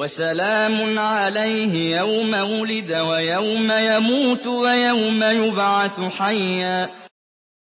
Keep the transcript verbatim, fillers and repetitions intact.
وَسَلَامٌ عَلَيْهِ يَوْمَ وُلِدَ وَيَوْمَ يَمُوتُ وَيَوْمَ يُبْعَثُ حَيًّا